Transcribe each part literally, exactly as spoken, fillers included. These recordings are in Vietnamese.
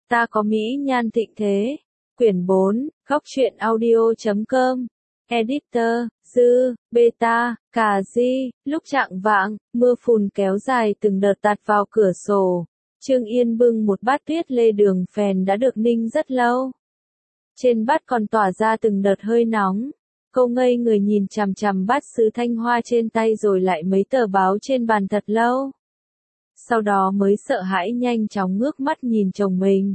Ta có mỹ nhan thịnh thế. Quyển bốn, góc truyện audio chấm com. Editor, Dư, Beta, Cà Di. Lúc chạng vạng, mưa phùn kéo dài từng đợt tạt vào cửa sổ. Trương Yên bưng một bát tuyết lê đường phèn đã được ninh rất lâu. Trên bát còn tỏa ra từng đợt hơi nóng. Cô ngây người nhìn chằm chằm bát sứ thanh hoa trên tay rồi lại mấy tờ báo trên bàn thật lâu. Sau đó mới sợ hãi nhanh chóng ngước mắt nhìn chồng mình.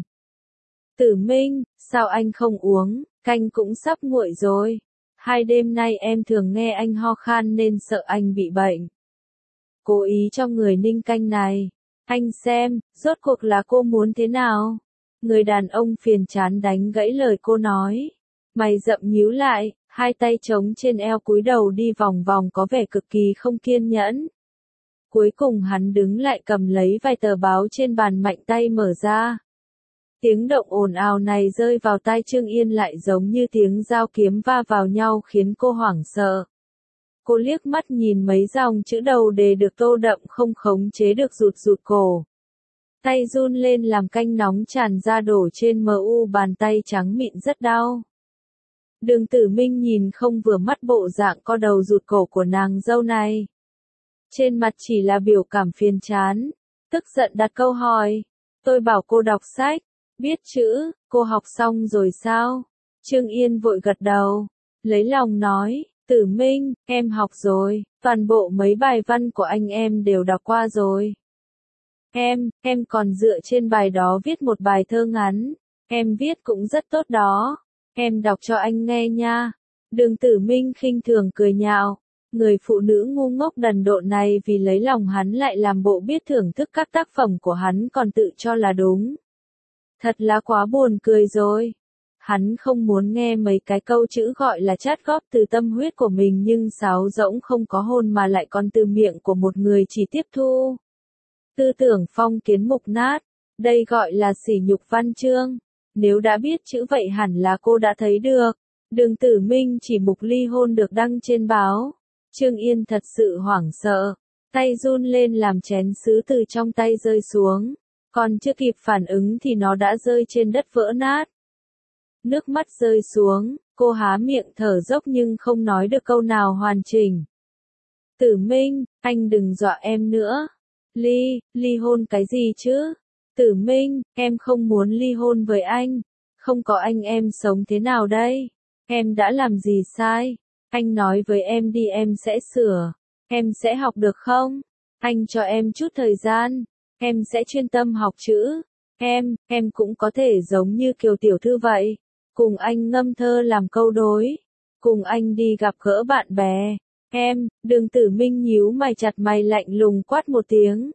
Tử Minh, sao anh không uống, canh cũng sắp nguội rồi. Hai đêm nay em thường nghe anh ho khan nên sợ anh bị bệnh. Cố ý cho người ninh canh này. Anh xem, rốt cuộc là cô muốn thế nào? Người đàn ông phiền chán đánh gãy lời cô nói. Mày rậm nhíu lại, hai tay trống trên eo cúi đầu đi vòng vòng có vẻ cực kỳ không kiên nhẫn. Cuối cùng hắn đứng lại cầm lấy vài tờ báo trên bàn mạnh tay mở ra. Tiếng động ồn ào này rơi vào tai Trương Yên lại giống như tiếng dao kiếm va vào nhau khiến cô hoảng sợ. Cô liếc mắt nhìn mấy dòng chữ đầu đề được tô đậm không khống chế được rụt rụt cổ. Tay run lên làm canh nóng tràn ra đổ trên mờ u bàn tay trắng mịn rất đau. Đường Tử Minh nhìn không vừa mắt bộ dạng co đầu rụt cổ của nàng dâu này. Trên mặt chỉ là biểu cảm phiền chán, tức giận đặt câu hỏi. Tôi bảo cô đọc sách, biết chữ, cô học xong rồi sao? Trương Yên vội gật đầu, lấy lòng nói, Tử Minh, em học rồi, toàn bộ mấy bài văn của anh em đều đọc qua rồi. Em, em còn dựa trên bài đó viết một bài thơ ngắn, em viết cũng rất tốt đó, em đọc cho anh nghe nha. Đường Tử Minh khinh thường cười nhạo. Người phụ nữ ngu ngốc đần độn này vì lấy lòng hắn lại làm bộ biết thưởng thức các tác phẩm của hắn còn tự cho là đúng. Thật là quá buồn cười rồi. Hắn không muốn nghe mấy cái câu chữ gọi là chát góp từ tâm huyết của mình nhưng sáo rỗng không có hồn mà lại còn từ miệng của một người chỉ tiếp thu. Tư tưởng phong kiến mục nát, đây gọi là sỉ nhục văn chương. Nếu đã biết chữ vậy hẳn là cô đã thấy được. Đường Tử Minh chỉ mục ly hôn được đăng trên báo. Trương Yên thật sự hoảng sợ, tay run lên làm chén sứ từ trong tay rơi xuống, còn chưa kịp phản ứng thì nó đã rơi trên đất vỡ nát. Nước mắt rơi xuống, cô há miệng thở dốc nhưng không nói được câu nào hoàn chỉnh. Tử Minh, anh đừng dọa em nữa. Ly, ly hôn cái gì chứ? Tử Minh, em không muốn ly hôn với anh. Không có anh em sống thế nào đây? Em đã làm gì sai? Anh nói với em đi em sẽ sửa. Em sẽ học được không? Anh cho em chút thời gian. Em sẽ chuyên tâm học chữ. Em, em cũng có thể giống như Kiều tiểu thư vậy. Cùng anh ngâm thơ làm câu đối. Cùng anh đi gặp gỡ bạn bè. Em, Đường Tử Minh nhíu mày chặt mày lạnh lùng quát một tiếng.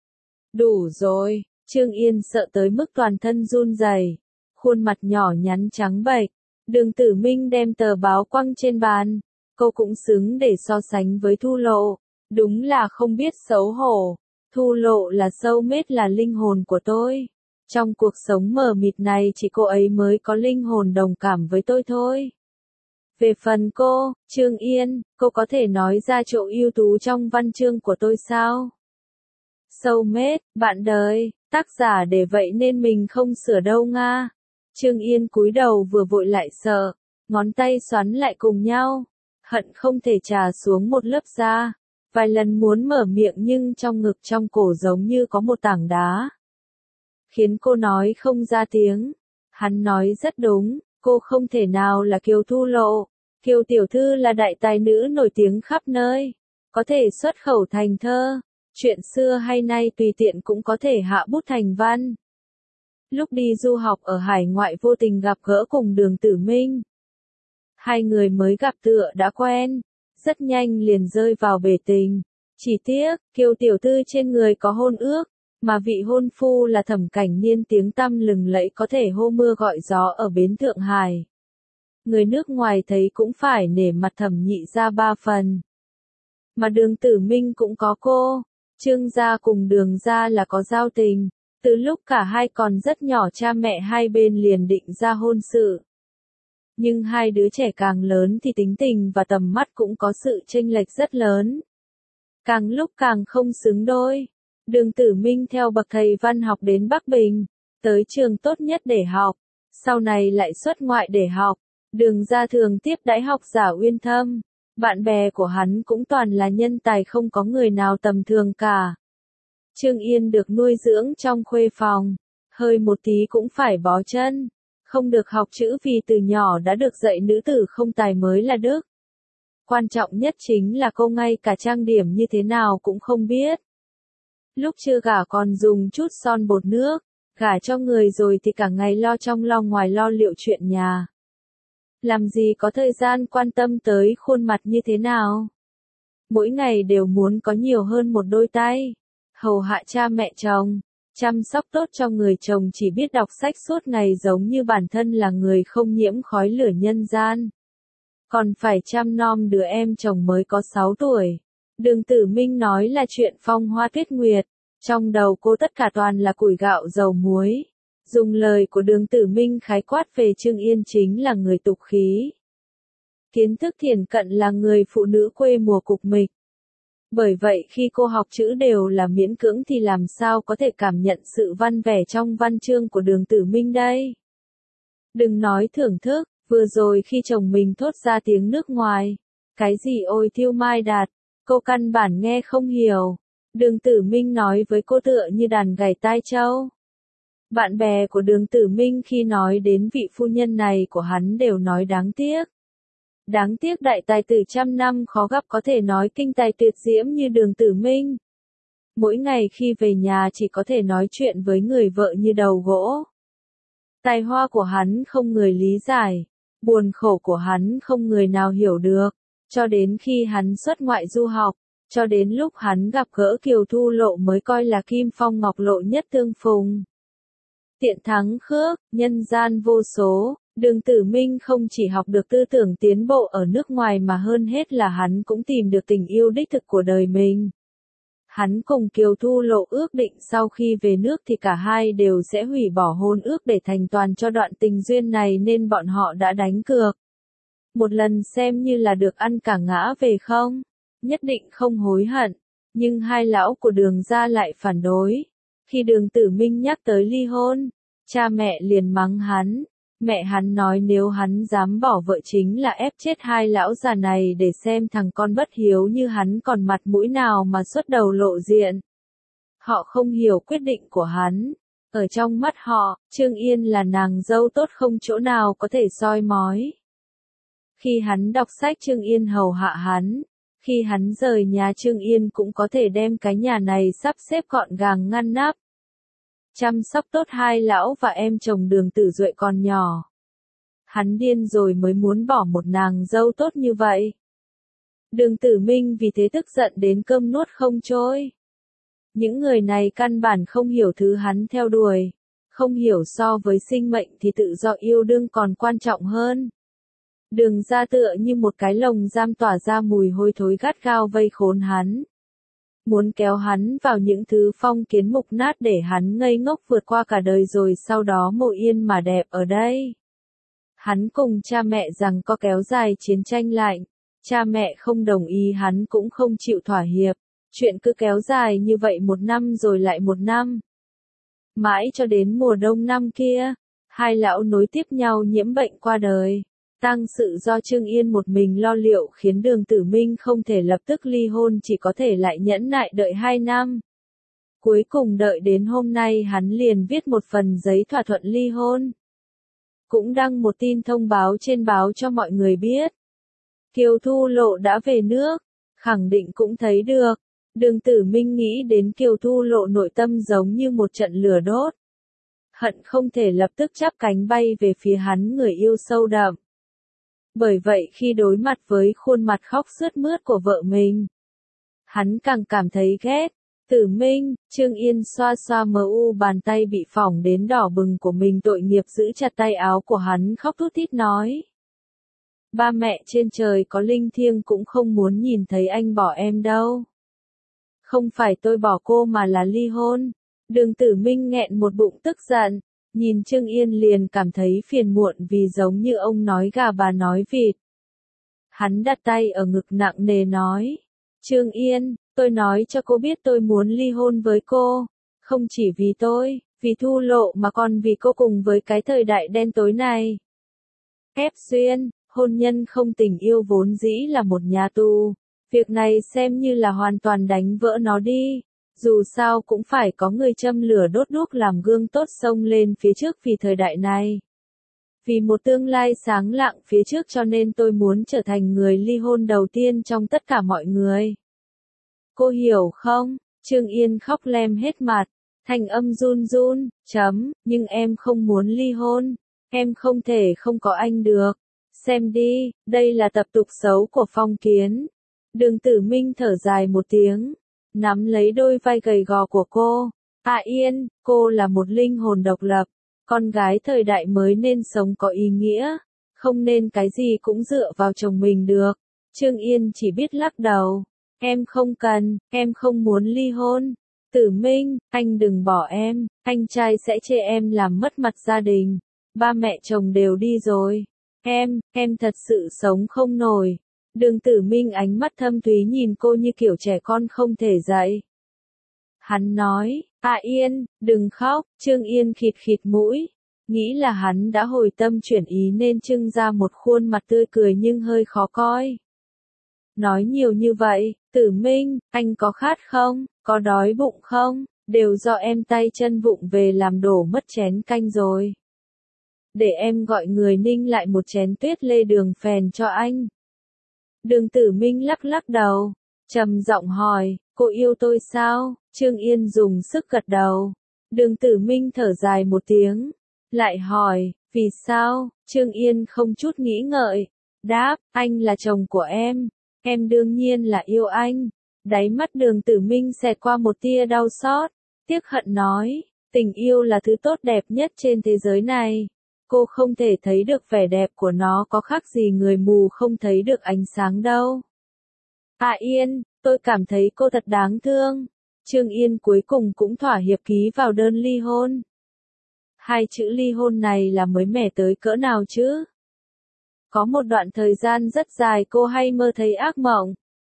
Đủ rồi, Trương Yên sợ tới mức toàn thân run rẩy, khuôn mặt nhỏ nhắn trắng bệch. Đường Tử Minh đem tờ báo quăng trên bàn. Cô cũng xứng để so sánh với Thu Lộ. Đúng là không biết xấu hổ. Thu Lộ là soulmate là linh hồn của tôi. Trong cuộc sống mờ mịt này chỉ cô ấy mới có linh hồn đồng cảm với tôi thôi. Về phần cô, Trương Yên, cô có thể nói ra chỗ ưu tú trong văn chương của tôi sao? Soulmate, bạn đời, tác giả để vậy nên mình không sửa đâu nga. Trương Yên cúi đầu vừa vội lại sợ, ngón tay xoắn lại cùng nhau. Hận không thể trà xuống một lớp da. Vài lần muốn mở miệng nhưng trong ngực trong cổ giống như có một tảng đá. Khiến cô nói không ra tiếng. Hắn nói rất đúng, cô không thể nào là Kiều Thu Lộ. Kiều tiểu thư là đại tài nữ nổi tiếng khắp nơi. Có thể xuất khẩu thành thơ. Chuyện xưa hay nay tùy tiện cũng có thể hạ bút thành văn. Lúc đi du học ở hải ngoại vô tình gặp gỡ cùng Đường Tử Minh. Hai người mới gặp tựa đã quen, rất nhanh liền rơi vào bể tình. Chỉ tiếc, Kiều tiểu thư trên người có hôn ước, mà vị hôn phu là Thẩm Cảnh Niên tiếng tăm lừng lẫy có thể hô mưa gọi gió ở bến Thượng Hải. Người nước ngoài thấy cũng phải nể mặt Thẩm nhị ra ba phần. Mà Đường Tử Minh cũng có cô, Trương gia cùng Đường gia là có giao tình. Từ lúc cả hai còn rất nhỏ cha mẹ hai bên liền định ra hôn sự. Nhưng hai đứa trẻ càng lớn thì tính tình và tầm mắt cũng có sự chênh lệch rất lớn. Càng lúc càng không xứng đôi. Đường Tử Minh theo bậc thầy văn học đến Bắc Bình, tới trường tốt nhất để học, sau này lại xuất ngoại để học. Đường Ra thường tiếp đãi học giả uyên thâm, bạn bè của hắn cũng toàn là nhân tài không có người nào tầm thường cả. Trương Yên được nuôi dưỡng trong khuê phòng, hơi một tí cũng phải bó chân, không được học chữ vì từ nhỏ đã được dạy nữ tử không tài mới là đức. Quan trọng nhất chính là cô ngay cả trang điểm như thế nào cũng không biết. Lúc chưa gả còn dùng chút son bột nước, gả cho người rồi thì cả ngày lo trong lo ngoài lo liệu chuyện nhà. Làm gì có thời gian quan tâm tới khuôn mặt như thế nào. Mỗi ngày đều muốn có nhiều hơn một đôi tay, hầu hạ cha mẹ chồng, chăm sóc tốt cho người chồng chỉ biết đọc sách suốt ngày giống như bản thân là người không nhiễm khói lửa nhân gian. Còn phải chăm nom đứa em chồng mới có sáu tuổi. Đường Tử Minh nói là chuyện phong hoa tuyết nguyệt, trong đầu cô tất cả toàn là củi gạo dầu muối. Dùng lời của Đường Tử Minh khái quát về Trương Yên chính là người tục khí. Kiến thức thiển cận là người phụ nữ quê mùa cục mịch. Bởi vậy khi cô học chữ đều là miễn cưỡng thì làm sao có thể cảm nhận sự văn vẻ trong văn chương của Đường Tử Minh đây. Đừng nói thưởng thức, vừa rồi khi chồng mình thốt ra tiếng nước ngoài. Cái gì ôi Thiêu Mai Đạt, cô căn bản nghe không hiểu. Đường Tử Minh nói với cô tựa như đàn gảy tai trâu. Bạn bè của Đường Tử Minh khi nói đến vị phu nhân này của hắn đều nói đáng tiếc. Đáng tiếc đại tài tử trăm năm khó gặp có thể nói kinh tài tuyệt diễm như Đường Tử Minh. Mỗi ngày khi về nhà chỉ có thể nói chuyện với người vợ như đầu gỗ. Tài hoa của hắn không người lý giải, buồn khổ của hắn không người nào hiểu được, cho đến khi hắn xuất ngoại du học, cho đến lúc hắn gặp gỡ Kiều Thu Lộ mới coi là kim phong ngọc lộ nhất tương phùng. Tiện thắng khước, nhân gian vô số, Đường Tử Minh không chỉ học được tư tưởng tiến bộ ở nước ngoài mà hơn hết là hắn cũng tìm được tình yêu đích thực của đời mình. Hắn cùng Kiều Thu Lộ ước định sau khi về nước thì cả hai đều sẽ hủy bỏ hôn ước để thành toàn cho đoạn tình duyên này nên bọn họ đã đánh cược. Một lần xem như là được ăn cả ngã về không, nhất định không hối hận, nhưng hai lão của Đường gia lại phản đối. Khi Đường Tử Minh nhắc tới ly hôn, cha mẹ liền mắng hắn. Mẹ hắn nói nếu hắn dám bỏ vợ chính là ép chết hai lão già này để xem thằng con bất hiếu như hắn còn mặt mũi nào mà xuất đầu lộ diện. Họ không hiểu quyết định của hắn. Ở trong mắt họ, Trương Yên là nàng dâu tốt không chỗ nào có thể soi mói. Khi hắn đọc sách Trương Yên hầu hạ hắn. Khi hắn rời nhà Trương Yên cũng có thể đem cái nhà này sắp xếp gọn gàng ngăn nắp. Chăm sóc tốt hai lão và em chồng Đường Tử Duệ còn nhỏ. Hắn điên rồi mới muốn bỏ một nàng dâu tốt như vậy. Đường Tử Minh vì thế tức giận đến cơm nuốt không trôi. Những người này căn bản không hiểu thứ hắn theo đuổi. Không hiểu so với sinh mệnh thì tự do yêu đương còn quan trọng hơn. Đường ra tựa như một cái lồng giam tỏa ra mùi hôi thối gắt gao vây khốn hắn. Muốn kéo hắn vào những thứ phong kiến mục nát để hắn ngây ngốc vượt qua cả đời rồi sau đó mộ yên mà đẹp ở đây. Hắn cùng cha mẹ rằng có kéo dài chiến tranh lạnh, cha mẹ không đồng ý hắn cũng không chịu thỏa hiệp, chuyện cứ kéo dài như vậy một năm rồi lại một năm. Mãi cho đến mùa đông năm kia, hai lão nối tiếp nhau nhiễm bệnh qua đời. Tang sự do Trương Yên một mình lo liệu khiến Đường Tử Minh không thể lập tức ly hôn chỉ có thể lại nhẫn nại đợi hai năm. Cuối cùng đợi đến hôm nay hắn liền viết một phần giấy thỏa thuận ly hôn. Cũng đăng một tin thông báo trên báo cho mọi người biết. Kiều Thu Lộ đã về nước, khẳng định cũng thấy được. Đường Tử Minh nghĩ đến Kiều Thu Lộ nội tâm giống như một trận lửa đốt. Hận không thể lập tức chắp cánh bay về phía hắn người yêu sâu đậm. Bởi vậy khi đối mặt với khuôn mặt khóc sướt mướt của vợ mình, hắn càng cảm thấy ghét. Tử Minh, Trương Yên xoa xoa mờ u bàn tay bị phỏng đến đỏ bừng của mình tội nghiệp giữ chặt tay áo của hắn khóc thút thít nói. Ba mẹ trên trời có linh thiêng cũng không muốn nhìn thấy anh bỏ em đâu. Không phải tôi bỏ cô mà là ly hôn. Đường Tử Minh nghẹn một bụng tức giận. Nhìn Trương Yên liền cảm thấy phiền muộn vì giống như ông nói gà bà nói vịt. Hắn đặt tay ở ngực nặng nề nói. Trương Yên, tôi nói cho cô biết tôi muốn ly hôn với cô. Không chỉ vì tôi, Vì Thu Lộ mà còn vì cô cùng với cái thời đại đen tối này. Ép duyên, hôn nhân không tình yêu vốn dĩ là một nhà tù. Việc này xem như là hoàn toàn đánh vỡ nó đi. Dù sao cũng phải có người châm lửa đốt đuốc làm gương tốt xông lên phía trước vì thời đại này. Vì một tương lai sáng lạng phía trước cho nên tôi muốn trở thành người ly hôn đầu tiên trong tất cả mọi người. Cô hiểu không? Trương Yên khóc lem hết mặt. Thanh âm run run, chấm, nhưng em không muốn ly hôn. Em không thể không có anh được. Xem đi, đây là tập tục xấu của phong kiến. Đường Tử Minh thở dài một tiếng, nắm lấy đôi vai gầy gò của cô. À Yên, cô là một linh hồn độc lập. Con gái thời đại mới nên sống có ý nghĩa. Không nên cái gì cũng dựa vào chồng mình được. Trương Yên chỉ biết lắc đầu. Em không cần, em không muốn ly hôn. Tử Minh, anh đừng bỏ em, anh trai sẽ chê em làm mất mặt gia đình. Ba mẹ chồng đều đi rồi. Em, em thật sự sống không nổi. Đường Tử Minh ánh mắt thâm thúy nhìn cô như kiểu trẻ con không thể dậy. Hắn nói, à Yên, đừng khóc, Trương Yên khịt khịt mũi. Nghĩ là hắn đã hồi tâm chuyển ý nên trưng ra một khuôn mặt tươi cười nhưng hơi khó coi. Nói nhiều như vậy, Tử Minh, anh có khát không, có đói bụng không, đều do em tay chân vụng về làm đổ mất chén canh rồi. Để em gọi người ninh lại một chén tuyết lê đường phèn cho anh. Đường Tử Minh lắc lắc đầu, trầm giọng hỏi, cô yêu tôi sao? Trương Yên dùng sức gật đầu. Đường Tử Minh thở dài một tiếng, lại hỏi, vì sao? Trương Yên không chút nghĩ ngợi, đáp, anh là chồng của em, em đương nhiên là yêu anh. Đáy mắt Đường Tử Minh xẹt qua một tia đau xót, tiếc hận nói, tình yêu là thứ tốt đẹp nhất trên thế giới này. Cô không thể thấy được vẻ đẹp của nó có khác gì người mù không thấy được ánh sáng đâu. À Yên, tôi cảm thấy cô thật đáng thương. Trương Yên cuối cùng cũng thỏa hiệp ký vào đơn ly hôn. Hai chữ ly hôn này là mới mẻ tới cỡ nào chứ? Có một đoạn thời gian rất dài cô hay mơ thấy ác mộng.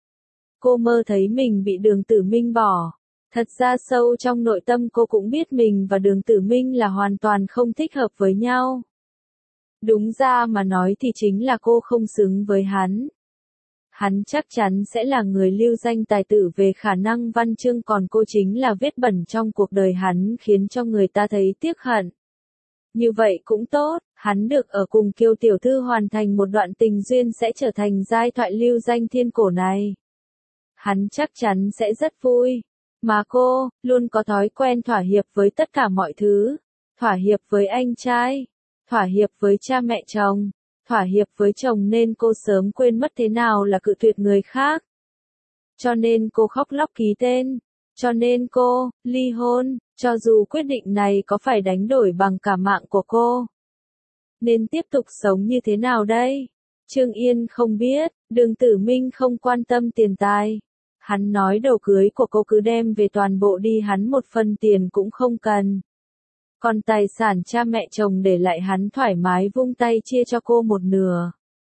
Cô mơ thấy mình bị Đường Tử Minh bỏ. Thật ra sâu trong nội tâm cô cũng biết mình và Đường Tử Minh là hoàn toàn không thích hợp với nhau. Đúng ra mà nói thì chính là cô không xứng với hắn. Hắn chắc chắn sẽ là người lưu danh tài tử về khả năng văn chương, còn cô chính là vết bẩn trong cuộc đời hắn khiến cho người ta thấy tiếc hận. Như vậy cũng tốt, hắn được ở cùng Kiều tiểu thư hoàn thành một đoạn tình duyên sẽ trở thành giai thoại lưu danh thiên cổ này. Hắn chắc chắn sẽ rất vui. Mà cô, luôn có thói quen thỏa hiệp với tất cả mọi thứ. Thỏa hiệp với anh trai, thỏa hiệp với cha mẹ chồng, thỏa hiệp với chồng nên cô sớm quên mất thế nào là cự tuyệt người khác. Cho nên cô khóc lóc ký tên. Cho nên cô, ly hôn, cho dù quyết định này có phải đánh đổi bằng cả mạng của cô. Nên tiếp tục sống như thế nào đây? Trương Yên không biết, Đường Tử Minh không quan tâm tiền tài. Hắn nói đồ cưới của cô cứ đem về toàn bộ đi, hắn một phần tiền cũng không cần. Còn tài sản cha mẹ chồng để lại hắn thoải mái vung tay chia cho cô một nửa.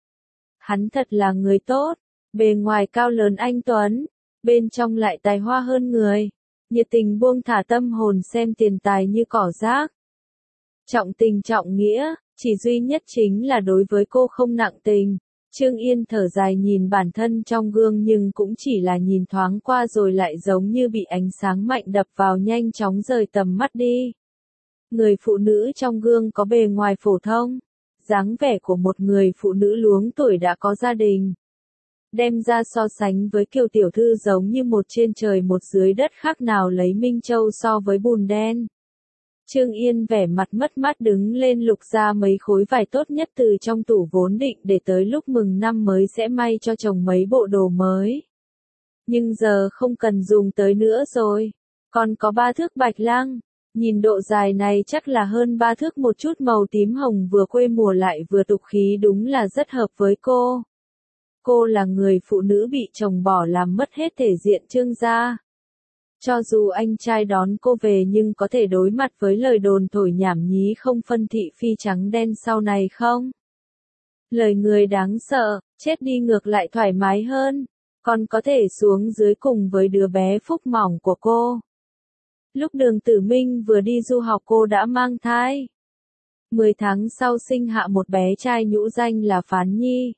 Hắn thật là người tốt, bề ngoài cao lớn anh tuấn, bên trong lại tài hoa hơn người, nhiệt tình buông thả tâm hồn xem tiền tài như cỏ rác. Trọng tình trọng nghĩa, chỉ duy nhất chính là đối với cô không nặng tình. Trương Yên thở dài nhìn bản thân trong gương nhưng cũng chỉ là nhìn thoáng qua rồi lại giống như bị ánh sáng mạnh đập vào nhanh chóng rời tầm mắt đi. Người phụ nữ trong gương có bề ngoài phổ thông, dáng vẻ của một người phụ nữ luống tuổi đã có gia đình. Đem ra so sánh với Kiều tiểu thư giống như một trên trời một dưới đất, khác nào lấy Minh Châu so với bùn đen. Trương Yên vẻ mặt mất mát đứng lên lục ra mấy khối vải tốt nhất từ trong tủ vốn định để tới lúc mừng năm mới sẽ may cho chồng mấy bộ đồ mới. Nhưng giờ không cần dùng tới nữa rồi. Còn có ba thước bạch lăng. Nhìn độ dài này chắc là hơn ba thước, một chút màu tím hồng vừa quê mùa lại vừa tục khí, đúng là rất hợp với cô. Cô là người phụ nữ bị chồng bỏ làm mất hết thể diện Trương gia. Cho dù anh trai đón cô về nhưng có thể đối mặt với lời đồn thổi nhảm nhí không phân thị phi trắng đen sau này không? Lời người đáng sợ, chết đi ngược lại thoải mái hơn, còn có thể xuống dưới cùng với đứa bé phúc mỏng của cô. Lúc Đường Tử Minh vừa đi du học cô đã mang thai. mười tháng sau sinh hạ một bé trai nhũ danh là Phán Nhi.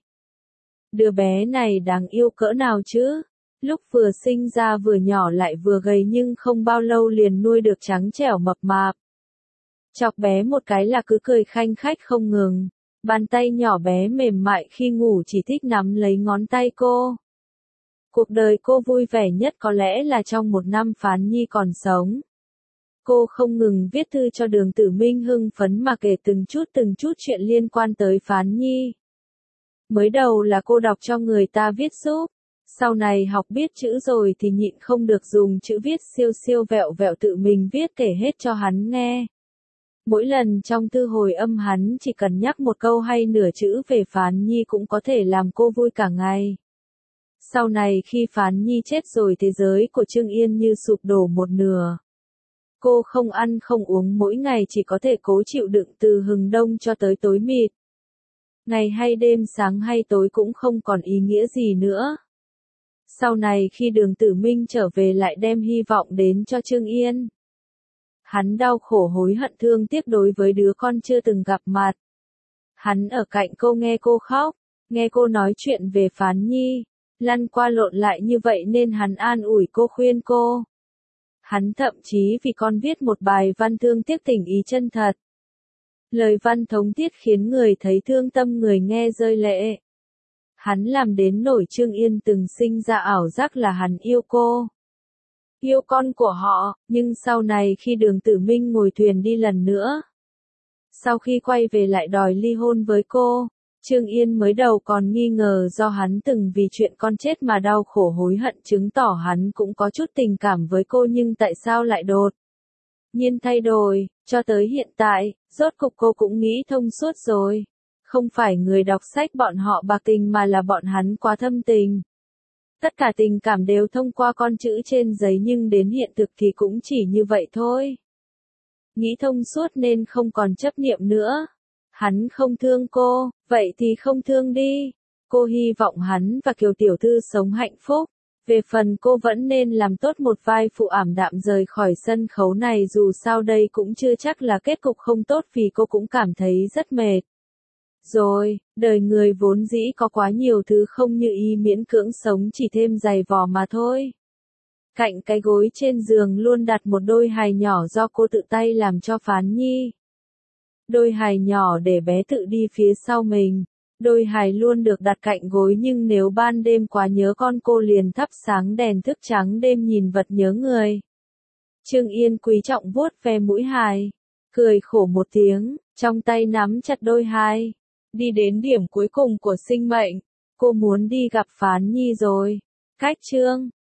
Đứa bé này đáng yêu cỡ nào chứ? Lúc vừa sinh ra vừa nhỏ lại vừa gầy nhưng không bao lâu liền nuôi được trắng trẻo mập mạp. Chọc bé một cái là cứ cười khanh khách không ngừng. Bàn tay nhỏ bé mềm mại khi ngủ chỉ thích nắm lấy ngón tay cô. Cuộc đời cô vui vẻ nhất có lẽ là trong một năm Phán Nhi còn sống. Cô không ngừng viết thư cho Đường Tử Minh hưng phấn mà kể từng chút từng chút chuyện liên quan tới Phán Nhi. Mới đầu là cô đọc cho người ta viết giúp. Sau này học biết chữ rồi thì nhịn không được dùng chữ viết siêu siêu vẹo vẹo tự mình viết kể hết cho hắn nghe. Mỗi lần trong thư hồi âm hắn chỉ cần nhắc một câu hay nửa chữ về Phán Nhi cũng có thể làm cô vui cả ngày. Sau này khi Phán Nhi chết rồi thế giới của Trương Yên như sụp đổ một nửa. Cô không ăn không uống mỗi ngày chỉ có thể cố chịu đựng từ hừng đông cho tới tối mịt. Ngày hay đêm sáng hay tối cũng không còn ý nghĩa gì nữa. Sau này khi Đường Tử Minh trở về lại đem hy vọng đến cho Trương Yên. Hắn đau khổ hối hận thương tiếc đối với đứa con chưa từng gặp mặt. Hắn ở cạnh cô nghe cô khóc, nghe cô nói chuyện về Phán Nhi, lăn qua lộn lại như vậy nên hắn an ủi cô khuyên cô. Hắn thậm chí vì con viết một bài văn thương tiếc tình ý chân thật. Lời văn thống thiết khiến người thấy thương tâm người nghe rơi lệ. Hắn làm đến nổi Trương Yên từng sinh ra ảo giác là hắn yêu cô. Yêu con của họ, nhưng sau này khi Đường Tử Minh ngồi thuyền đi lần nữa. Sau khi quay về lại đòi ly hôn với cô, Trương Yên mới đầu còn nghi ngờ do hắn từng vì chuyện con chết mà đau khổ hối hận chứng tỏ hắn cũng có chút tình cảm với cô nhưng tại sao lại đột nhiên thay đổi, cho tới hiện tại, rốt cục cô cũng nghĩ thông suốt rồi. Không phải người đọc sách bọn họ bạc tình mà là bọn hắn quá thâm tình. Tất cả tình cảm đều thông qua con chữ trên giấy nhưng đến hiện thực thì cũng chỉ như vậy thôi. Nghĩ thông suốt nên không còn chấp niệm nữa. Hắn không thương cô, vậy thì không thương đi. Cô hy vọng hắn và Kiều Tiểu Thư sống hạnh phúc. Về phần cô vẫn nên làm tốt một vai phụ ảm đạm rời khỏi sân khấu này dù sao đây cũng chưa chắc là kết cục không tốt vì cô cũng cảm thấy rất mệt. Rồi, đời người vốn dĩ có quá nhiều thứ không như ý miễn cưỡng sống chỉ thêm dày vò mà thôi. Cạnh cái gối trên giường luôn đặt một đôi hài nhỏ do cô tự tay làm cho Phán Nhi. Đôi hài nhỏ để bé tự đi phía sau mình. Đôi hài luôn được đặt cạnh gối nhưng nếu ban đêm quá nhớ con cô liền thắp sáng đèn thức trắng đêm nhìn vật nhớ người. Trương Yên quý trọng vuốt ve mũi hài. Cười khổ một tiếng, trong tay nắm chặt đôi hài. Đi đến điểm cuối cùng của sinh mệnh, cô muốn đi gặp Phán Nhi rồi. Cách chương